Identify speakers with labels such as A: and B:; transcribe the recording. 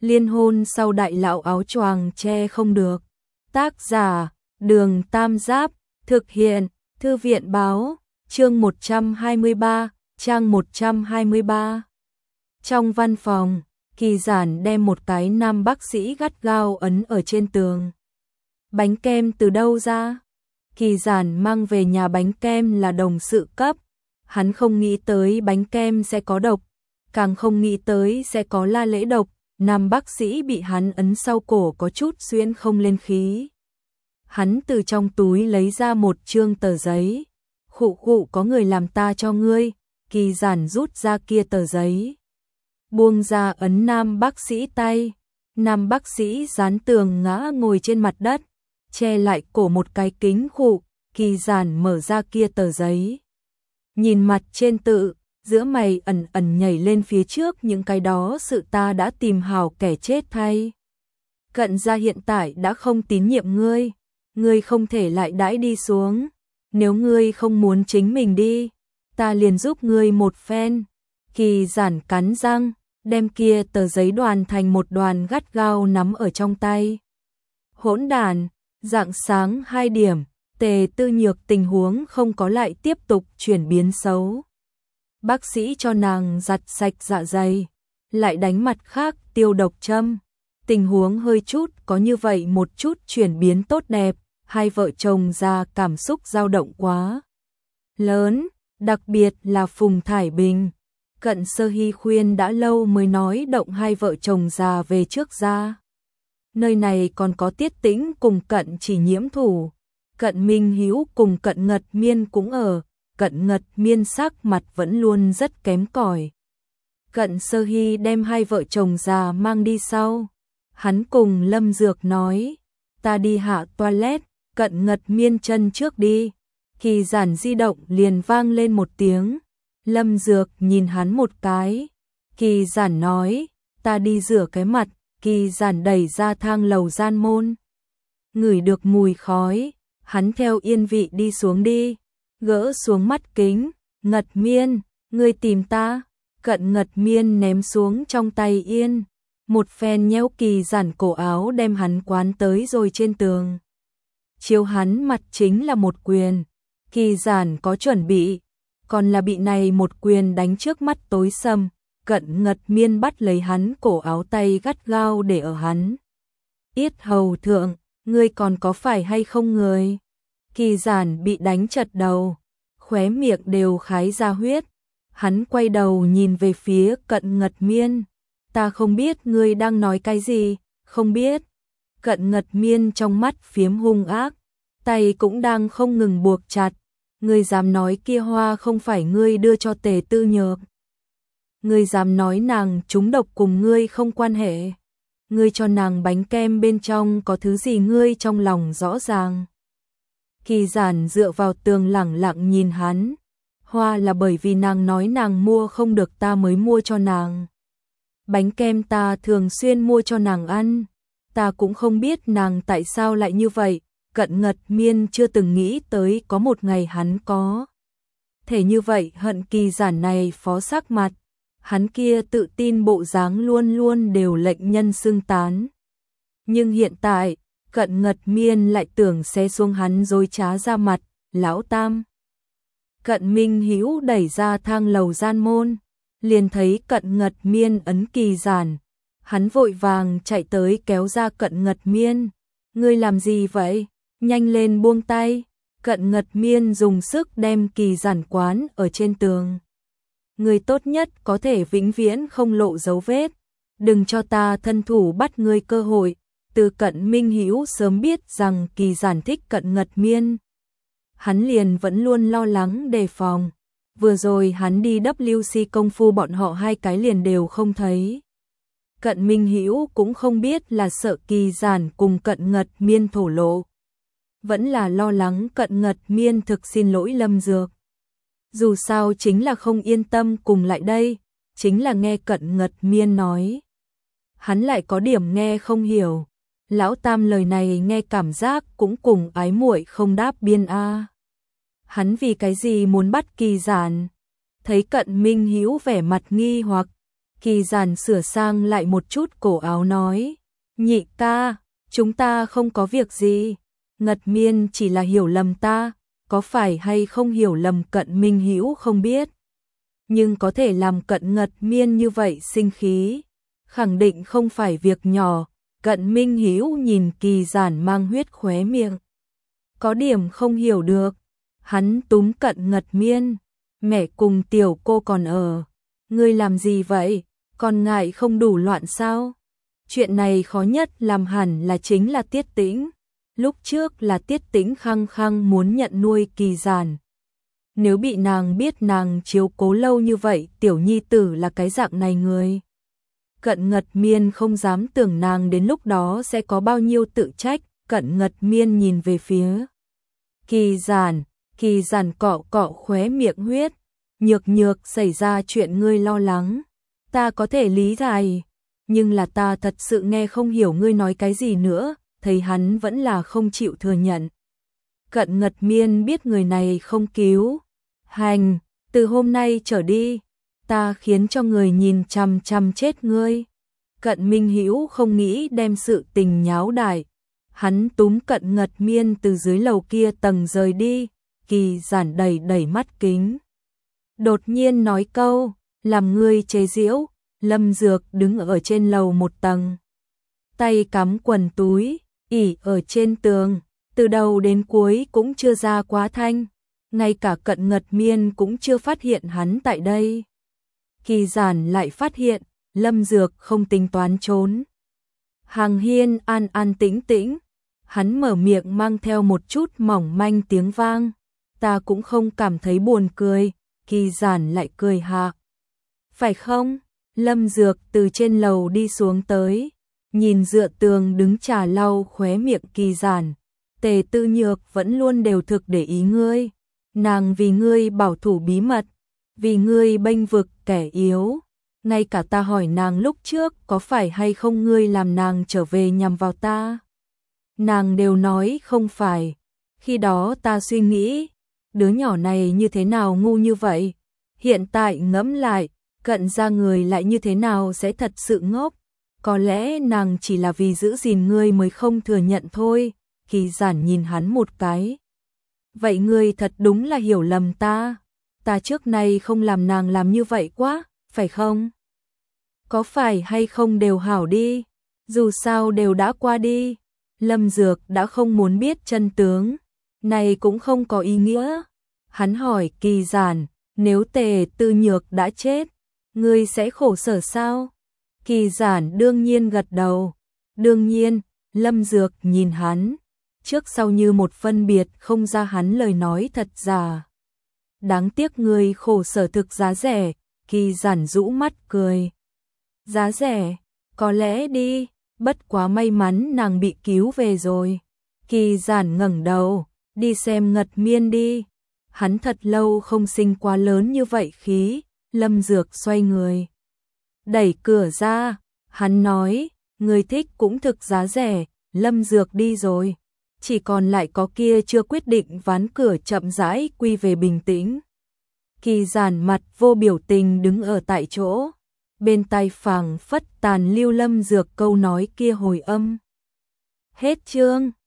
A: Liên hôn sau đại lão áo choàng che không được. Tác giả: Đường Tam Giáp, thực hiện: Thư viện báo, chương 123, trang 123. Trong văn phòng, Kỳ Giản đem một cái nam bác sĩ gắt gao ấn ở trên tường. Bánh kem từ đâu ra? Kỳ Giản mang về nhà bánh kem là đồng sự cấp. Hắn không nghĩ tới bánh kem sẽ có độc, càng không nghĩ tới sẽ có la lễ độc. Nam bác sĩ bị hắn ấn sau cổ có chút xuyên không lên khí. Hắn từ trong túi lấy ra một trương tờ giấy. Khụ khụ, có người làm ta cho ngươi. Kỳ Giản rút ra kia tờ giấy, buông ra ấn nam bác sĩ tay. Nam bác sĩ dán tường ngã ngồi trên mặt đất, che lại cổ một cái kính khụ. Kỳ Giản mở ra kia tờ giấy, nhìn mặt trên tự, giữa mày ẩn ẩn nhảy lên phía trước những cái đó sự ta đã tìm hảo kẻ chết thay. Cận gia hiện tại đã không tín nhiệm ngươi, ngươi không thể lại đãi đi xuống. Nếu ngươi không muốn chính mình đi, ta liền giúp ngươi một phen. Kỳ Giản cắn răng, đem kia tờ giấy đoàn thành một đoàn gắt gao nắm ở trong tay. Hỗn đản, rạng sáng 2 điểm, Tề Tư Nhược tình huống không có lại tiếp tục chuyển biến xấu. Bác sĩ cho nàng giặt sạch dạ dày, lại đánh mặt khác tiêu độc châm. Tình huống hơi chút có như vậy một chút chuyển biến tốt đẹp, hai vợ chồng già cảm xúc dao động quá lớn, đặc biệt là Phùng Thải Bình. Cận Sơ Hy khuyên đã lâu mới nói động hai vợ chồng già về trước ra. Nơi này còn có Tiết Tĩnh cùng Cận Chỉ nhiễm thủ, Cận Minh Hữu cùng Cận Ngật Miên cũng ở. Cận Ngật Miên sắc mặt vẫn luôn rất kém cỏi. Cận Sơ Hy đem hai vợ chồng già mang đi sau. Hắn cùng Lâm Dược nói, ta đi hạ toilet, Cận Ngật Miên chân trước đi. Kỳ Giản di động liền vang lên một tiếng. Lâm Dược nhìn hắn một cái. Kỳ Giản nói, ta đi rửa cái mặt. Kỳ Giản đẩy ra thang lầu gian môn. Ngửi được mùi khói, hắn theo yên vị đi xuống đi. Gỡ xuống mắt kính, Ngật Miên, ngươi tìm ta. Cận Ngật Miên ném xuống trong tay yên, một phen nhéo Kỳ Giản cổ áo đem hắn quán tới rồi trên tường. Chiếu hắn mặt chính là một quyền. Kỳ Giản có chuẩn bị, còn là bị này một quyền đánh trước mắt tối sầm. Cận Ngật Miên bắt lấy hắn cổ áo, tay gắt gao để ở hắn yết hầu thượng, ngươi còn có phải hay không người? Kỳ Giản bị đánh chật đầu, khóe miệng đều khái ra huyết. Hắn quay đầu nhìn về phía Cận Ngật Miên, ta không biết ngươi đang nói cái gì, không biết. Cận Ngật Miên trong mắt phiếm hung ác, tay cũng đang không ngừng buộc chặt. Ngươi dám nói kia hoa không phải ngươi đưa cho Tề Tư Nhược? Ngươi dám nói nàng trúng độc cùng ngươi không quan hệ? Ngươi cho nàng bánh kem bên trong có thứ gì ngươi trong lòng rõ ràng? Kỳ Giản dựa vào tường lẳng lặng nhìn hắn. Hoa là bởi vì nàng nói nàng mua không được ta mới mua cho nàng. Bánh kem ta thường xuyên mua cho nàng ăn. Ta cũng không biết nàng tại sao lại như vậy. Cận Ngật Miên chưa từng nghĩ tới có một ngày hắn có thể như vậy hận Kỳ Giản này phó sắc mặt. Hắn kia tự tin bộ dáng luôn luôn đều lệnh nhân xưng tán. Nhưng hiện tại, Cận Ngật Miên lại tưởng xé xuống hắn dối trá ra mặt. Lão Tam. Cận Minh Hữu đẩy ra thang lầu gian môn, liền thấy Cận Ngật Miên ấn Kỳ Giản. Hắn vội vàng chạy tới kéo ra Cận Ngật Miên. Ngươi làm gì vậy? Nhanh lên buông tay. Cận Ngật Miên dùng sức đem Kỳ Giản quán ở trên tường. Ngươi tốt nhất có thể vĩnh viễn không lộ dấu vết. Đừng cho ta thân thủ bắt ngươi cơ hội. Từ Cận Minh Hữu sớm biết rằng Kỳ Giản thích Cận Ngật Miên, hắn liền vẫn luôn lo lắng đề phòng. Vừa rồi hắn đi WC công phu bọn họ hai cái liền đều không thấy. Cận Minh Hữu cũng không biết là sợ Kỳ Giản cùng Cận Ngật Miên thổ lộ, vẫn là lo lắng Cận Ngật Miên thực xin lỗi Lâm Dược. Dù sao chính là không yên tâm cùng lại đây, chính là nghe Cận Ngật Miên nói. Hắn lại có điểm nghe không hiểu. Lão Tam lời này nghe cảm giác cũng cùng ái muội không đáp biên a. Hắn vì cái gì muốn bắt Kỳ Giản? Thấy Cận Minh Hữu vẻ mặt nghi hoặc, Kỳ Giản sửa sang lại một chút cổ áo nói, nhị ca, chúng ta không có việc gì, Ngật Miên chỉ là hiểu lầm ta, có phải hay không hiểu lầm Cận Minh Hữu không biết. Nhưng có thể làm Cận Ngật Miên như vậy sinh khí, khẳng định không phải việc nhỏ. Cận Minh Hữu nhìn Kỳ Giản mang huyết khóe miệng, có điểm không hiểu được. Hắn túm Cận Ngật Miên, mẹ cùng tiểu cô còn ở, ngươi làm gì vậy, còn ngại không đủ loạn sao? Chuyện này khó nhất làm hẳn là chính là Tiết Tĩnh. Lúc trước là Tiết Tĩnh khăng khăng muốn nhận nuôi Kỳ Giản. Nếu bị nàng biết nàng chiếu cố lâu như vậy, tiểu nhi tử là cái dạng này người. Cận Ngật Miên không dám tưởng nàng đến lúc đó sẽ có bao nhiêu tự trách. Cận Ngật Miên nhìn về phía Kỳ Giản cọ cọ khóe miệng huyết, nhược nhược xảy ra chuyện ngươi lo lắng, ta có thể lý giải, nhưng là ta thật sự nghe không hiểu ngươi nói cái gì nữa, thấy hắn vẫn là không chịu thừa nhận. Cận Ngật Miên biết người này không cứu, hành, từ hôm nay trở đi, ta khiến cho người nhìn chằm chằm chết ngươi. Cận Minh Hữu không nghĩ đem sự tình nháo đại, hắn túm Cận Ngật Miên từ dưới lầu kia tầng rời đi. Kỳ Giản đầy đầy mắt kính, đột nhiên nói câu, làm ngươi chế giễu. Lâm Dược đứng ở trên lầu một tầng, tay cắm quần túi, ỉ ở trên tường, từ đầu đến cuối cũng chưa ra quá thanh, ngay cả Cận Ngật Miên cũng chưa phát hiện hắn tại đây. Kỳ Giản lại phát hiện, Lâm Dược không tính toán trốn. Hàng Hiên an an tĩnh tĩnh, hắn mở miệng mang theo một chút mỏng manh tiếng vang, ta cũng không cảm thấy buồn cười. Kỳ Giản lại cười hạ. Phải không? Lâm Dược từ trên lầu đi xuống tới, nhìn dựa tường đứng trà lau khóe miệng Kỳ Giản. Tề Tư Nhược vẫn luôn đều thực để ý ngươi, nàng vì ngươi bảo thủ bí mật, vì ngươi bênh vực kẻ yếu. Ngay cả ta hỏi nàng lúc trước có phải hay không ngươi làm nàng trở về nhằm vào ta, nàng đều nói không phải. Khi đó ta suy nghĩ, đứa nhỏ này như thế nào ngu như vậy, hiện tại ngẫm lại, Cận gia người lại như thế nào sẽ thật sự ngốc, có lẽ nàng chỉ là vì giữ gìn ngươi mới không thừa nhận thôi. Kỳ Giản nhìn hắn một cái, vậy ngươi thật đúng là hiểu lầm ta, ta trước nay không làm nàng làm như vậy quá, phải không? Có phải hay không đều hảo đi, dù sao đều đã qua đi. Lâm Dược đã không muốn biết chân tướng, này cũng không có ý nghĩa. Hắn hỏi Kỳ Giản, nếu Tề Tư Nhược đã chết, ngươi sẽ khổ sở sao? Kỳ Giản đương nhiên gật đầu. Đương nhiên. Lâm Dược nhìn hắn, trước sau như một phân biệt không ra hắn lời nói thật giả. Đáng tiếc ngươi khổ sở thực giá rẻ. Kỳ Giản rũ mắt cười. Giá rẻ? Có lẽ đi, bất quá may mắn nàng bị cứu về rồi. Kỳ Giản ngẩng đầu, đi xem Ngật Miên đi. Hắn thật lâu không sinh quá lớn như vậy khí. Lâm Dược xoay người, đẩy cửa ra, hắn nói, người thích cũng thực giá rẻ. Lâm Dược đi rồi, chỉ còn lại có kia chưa quyết định ván cửa chậm rãi quy về bình tĩnh. Kỳ Giản mặt vô biểu tình đứng ở tại chỗ, bên tai phảng phất tàn lưu Lâm Dược câu nói kia hồi âm. Hết chương.